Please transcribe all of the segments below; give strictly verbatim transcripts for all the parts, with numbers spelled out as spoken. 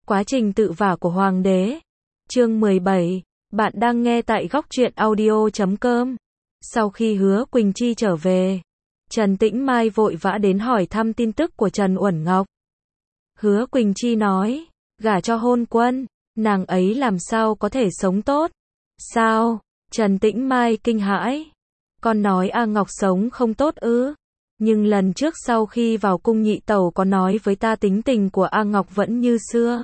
Quá trình tự vả của Hoàng đế. Chương mười bảy. Bạn đang nghe tại góc truyện audio chấm com. Sau khi Hứa Quỳnh Chi trở về, Trần Tĩnh Mai vội vã đến hỏi thăm tin tức của Trần Uẩn Ngọc. Hứa Quỳnh Chi nói, gả cho Hôn Quân, nàng ấy làm sao có thể sống tốt? Sao? Trần Tĩnh Mai kinh hãi. Con nói A Ngọc sống không tốt ư? Nhưng lần trước sau khi vào cung nhị tẩu có nói với ta tính tình của A Ngọc vẫn như xưa.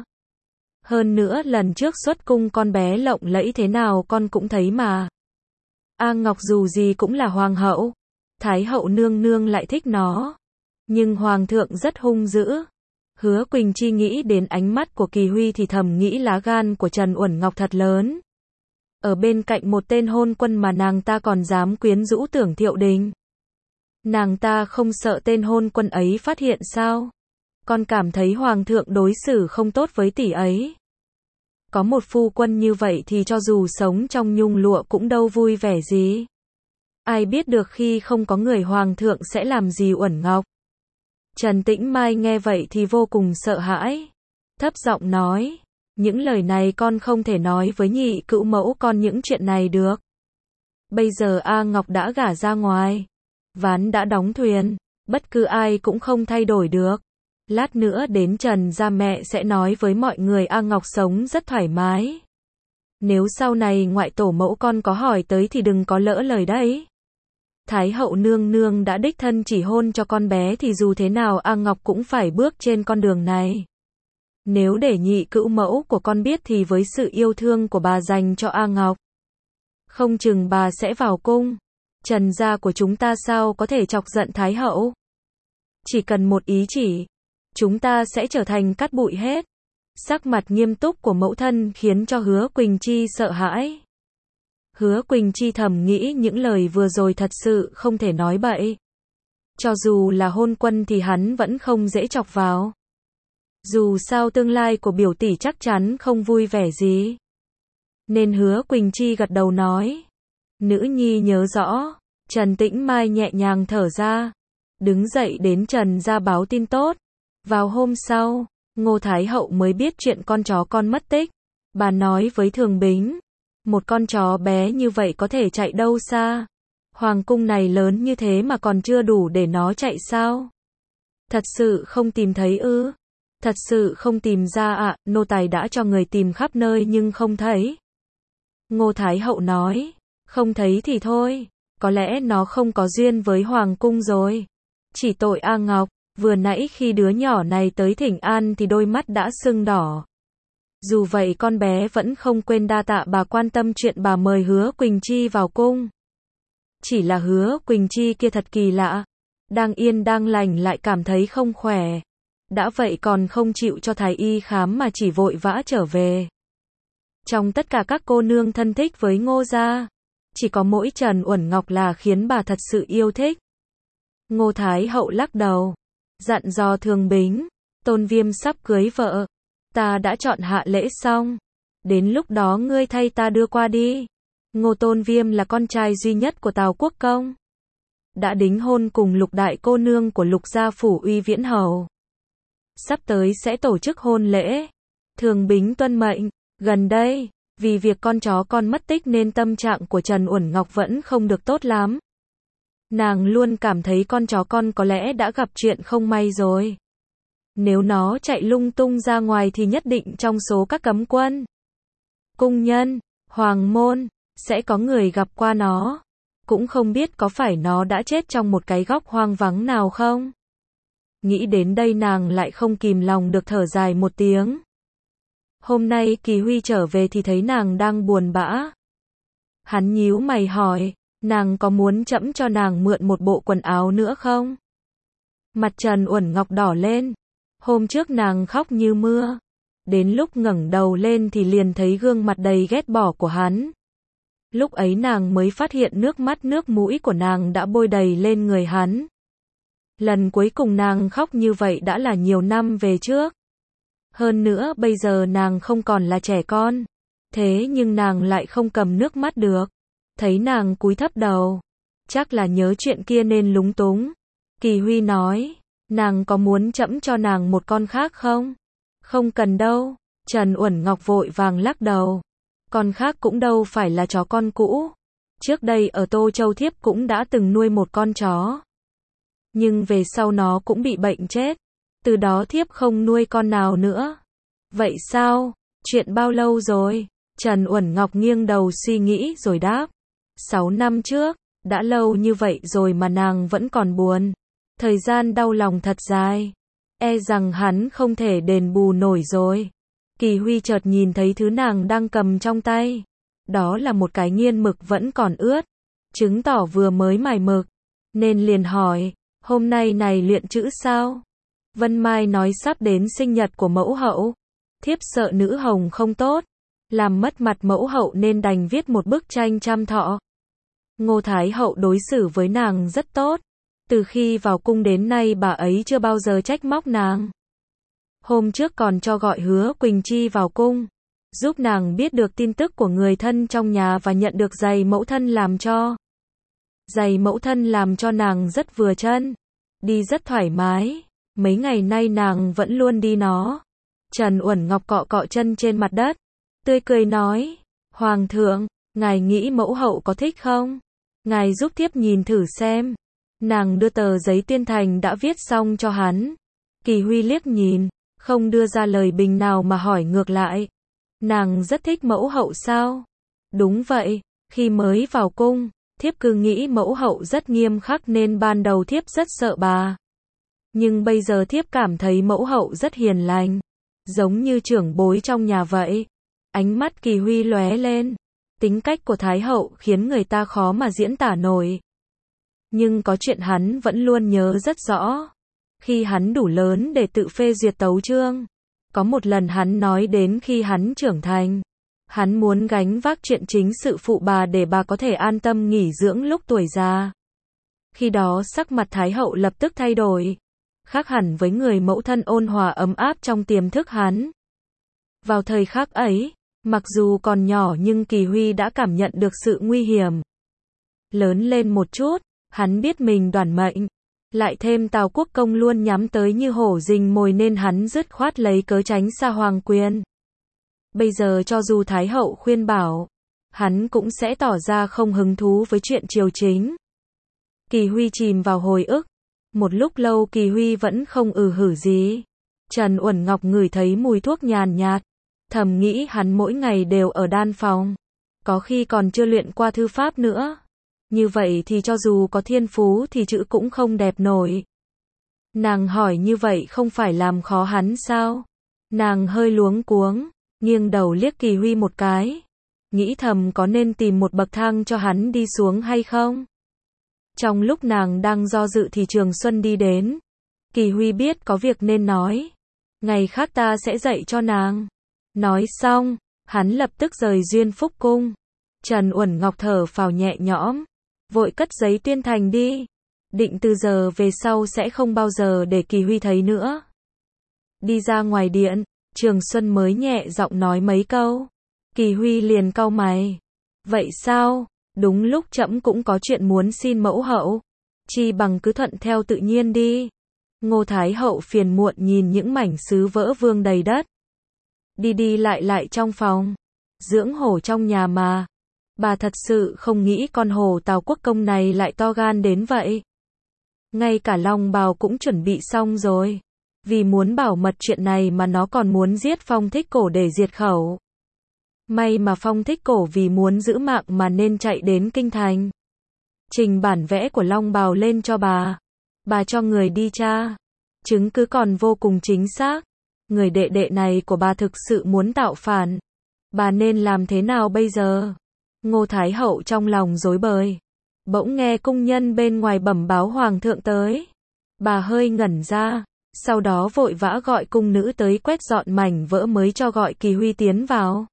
Hơn nữa lần trước xuất cung con bé lộng lẫy thế nào con cũng thấy mà. A Ngọc dù gì cũng là hoàng hậu. Thái hậu nương nương lại thích nó. Nhưng hoàng thượng rất hung dữ. Hứa Quỳnh Chi nghĩ đến ánh mắt của Kỳ Huy thì thầm nghĩ lá gan của Trần Uẩn Ngọc thật lớn. Ở bên cạnh một tên hôn quân mà nàng ta còn dám quyến rũ Tưởng Thiệu Đình. Nàng ta không sợ tên hôn quân ấy phát hiện sao? Con cảm thấy hoàng thượng đối xử không tốt với tỷ ấy. Có một phu quân như vậy thì cho dù sống trong nhung lụa cũng đâu vui vẻ gì. Ai biết được khi không có người hoàng thượng sẽ làm gì Uẩn Ngọc. Trần Tĩnh Mai nghe vậy thì vô cùng sợ hãi. Thấp giọng nói, những lời này con không thể nói với nhị cữu mẫu con những chuyện này được. Bây giờ A Ngọc đã gả ra ngoài. Ván đã đóng thuyền, bất cứ ai cũng không thay đổi được. Lát nữa đến Trần gia mẹ sẽ nói với mọi người A Ngọc sống rất thoải mái. Nếu sau này ngoại tổ mẫu con có hỏi tới thì đừng có lỡ lời đấy. Thái hậu nương nương đã đích thân chỉ hôn cho con bé thì dù thế nào A Ngọc cũng phải bước trên con đường này. Nếu để nhị cữu mẫu của con biết thì với sự yêu thương của bà dành cho A Ngọc, không chừng bà sẽ vào cung. Trần gia của chúng ta sao có thể chọc giận Thái hậu? Chỉ cần một ý chỉ, chúng ta sẽ trở thành cát bụi hết. Sắc mặt nghiêm túc của mẫu thân khiến cho Hứa Quỳnh Chi sợ hãi. Hứa Quỳnh Chi thầm nghĩ những lời vừa rồi thật sự không thể nói bậy. Cho dù là hôn quân thì hắn vẫn không dễ chọc vào. Dù sao tương lai của biểu tỷ chắc chắn không vui vẻ gì. Nên Hứa Quỳnh Chi gật đầu nói. Nữ nhi nhớ rõ. Trần Tĩnh Mai nhẹ nhàng thở ra. Đứng dậy đến Trần gia báo tin tốt. Vào hôm sau, Ngô Thái hậu mới biết chuyện con chó con mất tích. Bà nói với Thường Bính. Một con chó bé như vậy có thể chạy đâu xa. Hoàng cung này lớn như thế mà còn chưa đủ để nó chạy sao? Thật sự không tìm thấy ư? Thật sự không tìm ra ạ, à, nô tài đã cho người tìm khắp nơi nhưng không thấy. Ngô Thái hậu nói. Không thấy thì thôi, có lẽ nó không có duyên với hoàng cung rồi. Chỉ tội A Ngọc, vừa nãy khi đứa nhỏ này tới thỉnh an thì đôi mắt đã sưng đỏ. Dù vậy con bé vẫn không quên đa tạ bà quan tâm chuyện bà mời Hứa Quỳnh Chi vào cung. Chỉ là Hứa Quỳnh Chi kia thật kỳ lạ, đang yên đang lành lại cảm thấy không khỏe. Đã vậy còn không chịu cho thái y khám mà chỉ vội vã trở về. Trong tất cả các cô nương thân thích với Ngô gia, chỉ có mỗi Trần Uẩn Ngọc là khiến bà thật sự yêu thích. Ngô Thái hậu lắc đầu, dặn dò Thường Bính, Tôn Viêm sắp cưới vợ, ta đã chọn hạ lễ xong, đến lúc đó ngươi thay ta đưa qua đi. Ngô Tôn Viêm là con trai duy nhất của Tào Quốc Công, đã đính hôn cùng Lục đại cô nương của Lục gia phủ Uy Viễn hầu. Sắp tới sẽ tổ chức hôn lễ. Thường Bính tuân mệnh. Gần đây, vì việc con chó con mất tích nên tâm trạng của Trần Uẩn Ngọc vẫn không được tốt lắm. Nàng luôn cảm thấy con chó con có lẽ đã gặp chuyện không may rồi. Nếu nó chạy lung tung ra ngoài thì nhất định trong số các cấm quân, cung nhân, hoàng môn, sẽ có người gặp qua nó. Cũng không biết có phải nó đã chết trong một cái góc hoang vắng nào không? Nghĩ đến đây nàng lại không kìm lòng được thở dài một tiếng. Hôm nay Kỳ Huy trở về thì thấy nàng đang buồn bã. Hắn nhíu mày hỏi, nàng có muốn trẫm cho nàng mượn một bộ quần áo nữa không? Mặt Trần Uẩn Ngọc đỏ lên. Hôm trước nàng khóc như mưa. Đến lúc ngẩng đầu lên thì liền thấy gương mặt đầy ghét bỏ của hắn. Lúc ấy nàng mới phát hiện nước mắt nước mũi của nàng đã bôi đầy lên người hắn. Lần cuối cùng nàng khóc như vậy đã là nhiều năm về trước. Hơn nữa bây giờ nàng không còn là trẻ con. Thế nhưng nàng lại không cầm nước mắt được. Thấy nàng cúi thấp đầu. Chắc là nhớ chuyện kia nên lúng túng. Kỳ Huy nói, nàng có muốn trẫm cho nàng một con khác không? Không cần đâu. Trần Uẩn Ngọc vội vàng lắc đầu. Con khác cũng đâu phải là chó con cũ. Trước đây ở Tô Châu thiếp cũng đã từng nuôi một con chó. Nhưng về sau nó cũng bị bệnh chết. Từ đó thiếp không nuôi con nào nữa. Vậy sao? Chuyện bao lâu rồi? Trần Uẩn Ngọc nghiêng đầu suy nghĩ rồi đáp. Sáu năm trước, đã lâu như vậy rồi mà nàng vẫn còn buồn. Thời gian đau lòng thật dài. E rằng hắn không thể đền bù nổi rồi. Kỳ Huy chợt nhìn thấy thứ nàng đang cầm trong tay. Đó là một cái nghiên mực vẫn còn ướt. Chứng tỏ vừa mới mài mực. Nên liền hỏi, hôm nay này luyện chữ sao? Vân Mai nói sắp đến sinh nhật của mẫu hậu. Thiếp sợ nữ hồng không tốt. Làm mất mặt mẫu hậu nên đành viết một bức tranh trăm thọ. Ngô Thái hậu đối xử với nàng rất tốt. Từ khi vào cung đến nay bà ấy chưa bao giờ trách móc nàng. Hôm trước còn cho gọi Hứa Quỳnh Chi vào cung, giúp nàng biết được tin tức của người thân trong nhà và nhận được giày mẫu thân làm cho. Giày mẫu thân làm cho nàng rất vừa chân, đi rất thoải mái, mấy ngày nay nàng vẫn luôn đi nó. Trần Uẩn Ngọc cọ cọ chân trên mặt đất, tươi cười nói, Hoàng thượng, ngài nghĩ mẫu hậu có thích không? Ngài giúp thiếp nhìn thử xem. Nàng đưa tờ giấy tuyên thành đã viết xong cho hắn. Kỳ Huy liếc nhìn, không đưa ra lời bình nào mà hỏi ngược lại. Nàng rất thích mẫu hậu sao? Đúng vậy, khi mới vào cung, thiếp cứ nghĩ mẫu hậu rất nghiêm khắc nên ban đầu thiếp rất sợ bà. Nhưng bây giờ thiếp cảm thấy mẫu hậu rất hiền lành, giống như trưởng bối trong nhà vậy. Ánh mắt Kỳ Huy lóe lên. Tính cách của Thái hậu khiến người ta khó mà diễn tả nổi. Nhưng có chuyện hắn vẫn luôn nhớ rất rõ. Khi hắn đủ lớn để tự phê duyệt tấu chương, có một lần hắn nói đến khi hắn trưởng thành, hắn muốn gánh vác chuyện chính sự phụ bà để bà có thể an tâm nghỉ dưỡng lúc tuổi già. Khi đó sắc mặt Thái hậu lập tức thay đổi, khác hẳn với người mẫu thân ôn hòa ấm áp trong tiềm thức hắn. Vào thời khắc ấy, mặc dù còn nhỏ nhưng Kỳ Huy đã cảm nhận được sự nguy hiểm. Lớn lên một chút, hắn biết mình đoản mệnh. Lại thêm Tào Quốc Công luôn nhắm tới như hổ rình mồi nên hắn dứt khoát lấy cớ tránh xa hoàng quyền. Bây giờ cho dù Thái hậu khuyên bảo, hắn cũng sẽ tỏ ra không hứng thú với chuyện triều chính. Kỳ Huy chìm vào hồi ức. Một lúc lâu Kỳ Huy vẫn không ừ hử gì. Trần Uẩn Ngọc ngửi thấy mùi thuốc nhàn nhạt. Thầm nghĩ hắn mỗi ngày đều ở đan phòng. Có khi còn chưa luyện qua thư pháp nữa. Như vậy thì cho dù có thiên phú thì chữ cũng không đẹp nổi. Nàng hỏi như vậy không phải làm khó hắn sao? Nàng hơi luống cuống, nghiêng đầu liếc Kỳ Huy một cái. Nghĩ thầm có nên tìm một bậc thang cho hắn đi xuống hay không? Trong lúc nàng đang do dự thì Trường Xuân đi đến. Kỳ Huy biết có việc nên nói. Ngày khác ta sẽ dạy cho nàng. Nói xong, hắn lập tức rời Duyên Phúc Cung. Trần Uẩn Ngọc thở phào nhẹ nhõm, vội cất giấy tuyên thành đi. Định từ giờ về sau sẽ không bao giờ để Kỳ Huy thấy nữa. Đi ra ngoài điện, Trường Xuân mới nhẹ giọng nói mấy câu. Kỳ Huy liền cau mày. Vậy sao? Đúng lúc trẫm cũng có chuyện muốn xin mẫu hậu. Chi bằng cứ thuận theo tự nhiên đi. Ngô Thái hậu phiền muộn nhìn những mảnh sứ vỡ vương đầy đất. Đi đi lại lại trong phòng. Dưỡng hổ trong nhà mà. Bà thật sự không nghĩ con hổ Tào Quốc Công này lại to gan đến vậy. Ngay cả long bào cũng chuẩn bị xong rồi. Vì muốn bảo mật chuyện này mà nó còn muốn giết Phong Thích Cổ để diệt khẩu. May mà Phong Thích Cổ vì muốn giữ mạng mà nên chạy đến kinh thành. Trình bản vẽ của long bào lên cho bà. Bà cho người đi tra. Chứng cứ còn vô cùng chính xác. Người đệ đệ này của bà thực sự muốn tạo phản. Bà nên làm thế nào bây giờ? Ngô Thái hậu trong lòng rối bời. Bỗng nghe cung nhân bên ngoài bẩm báo hoàng thượng tới. Bà hơi ngẩn ra, sau đó vội vã gọi cung nữ tới quét dọn mảnh vỡ mới cho gọi Kỳ Huy tiến vào.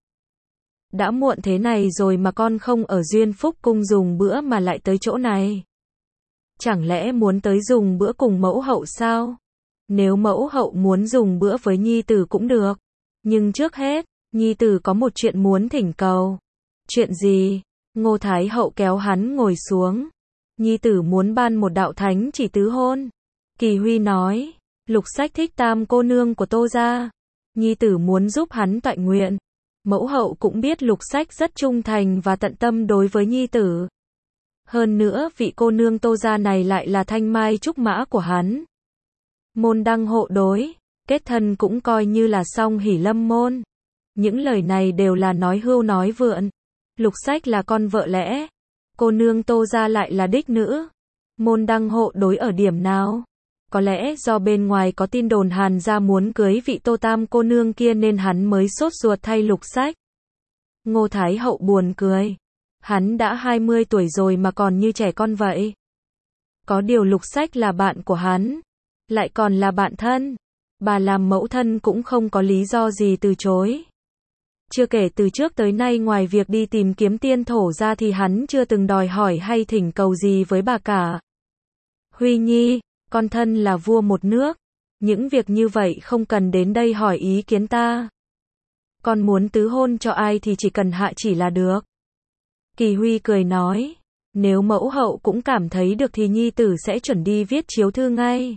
Đã muộn thế này rồi mà con không ở Duyên Phúc Cung dùng bữa mà lại tới chỗ này. Chẳng lẽ muốn tới dùng bữa cùng mẫu hậu sao? Nếu mẫu hậu muốn dùng bữa với nhi tử cũng được. Nhưng trước hết, nhi tử có một chuyện muốn thỉnh cầu. Chuyện gì? Ngô Thái hậu kéo hắn ngồi xuống. Nhi tử muốn ban một đạo thánh chỉ tứ hôn. Kỳ Huy nói, Lục Sách thích tam cô nương của Tô gia. Nhi tử muốn giúp hắn toại nguyện. Mẫu hậu cũng biết Lục Sách rất trung thành và tận tâm đối với nhi tử. Hơn nữa vị cô nương Tô gia này lại là thanh mai trúc mã của hắn. Môn đăng hộ đối, kết thân cũng coi như là song hỷ lâm môn. Những lời này đều là nói hưu nói vượn. Lục Sách là con vợ lẽ, cô nương Tô gia lại là đích nữ. Môn đăng hộ đối ở điểm nào? Có lẽ do bên ngoài có tin đồn Hàn gia muốn cưới vị Tô Tam cô nương kia nên hắn mới sốt ruột thay Lục Sách. Ngô Thái Hậu buồn cười. Hắn đã hai mươi tuổi rồi mà còn như trẻ con vậy. Có điều Lục Sách là bạn của hắn, lại còn là bạn thân. Bà làm mẫu thân cũng không có lý do gì từ chối. Chưa kể từ trước tới nay ngoài việc đi tìm kiếm tiên thổ ra thì hắn chưa từng đòi hỏi hay thỉnh cầu gì với bà cả. Huy Nhi, con thân là vua một nước. Những việc như vậy không cần đến đây hỏi ý kiến ta. Con muốn tứ hôn cho ai thì chỉ cần hạ chỉ là được. Kỳ Huy cười nói, nếu mẫu hậu cũng cảm thấy được thì nhi tử sẽ chuẩn đi viết chiếu thư ngay.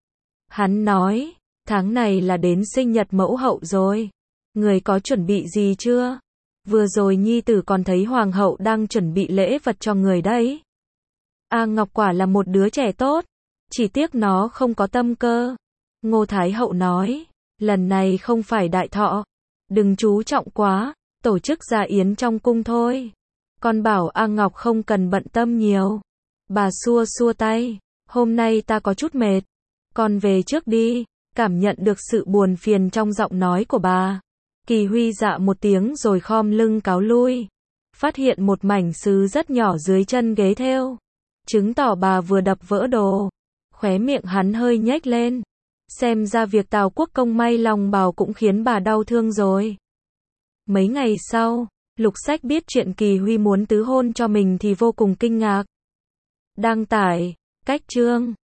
Hắn nói, tháng này là đến sinh nhật mẫu hậu rồi. Người có chuẩn bị gì chưa? Vừa rồi nhi tử còn thấy hoàng hậu đang chuẩn bị lễ vật cho người đấy. A Ngọc quả là một đứa trẻ tốt, chỉ tiếc nó không có tâm cơ. Ngô Thái Hậu nói, lần này không phải đại thọ, đừng chú trọng quá, tổ chức gia yến trong cung thôi. Con bảo A Ngọc không cần bận tâm nhiều. Bà xua xua tay, hôm nay ta có chút mệt, con về trước đi. Cảm nhận được sự buồn phiền trong giọng nói của bà, Kỳ Huy dạ một tiếng rồi khom lưng cáo lui. Phát hiện một mảnh sứ rất nhỏ dưới chân ghế thêu, chứng tỏ bà vừa đập vỡ đồ. Khóe miệng hắn hơi nhếch lên. Xem ra việc Tào Quốc Công may lòng bào cũng khiến bà đau thương rồi. Mấy ngày sau, Lục Sách biết chuyện Kỳ Huy muốn tứ hôn cho mình thì vô cùng kinh ngạc. Đăng tải, cách chương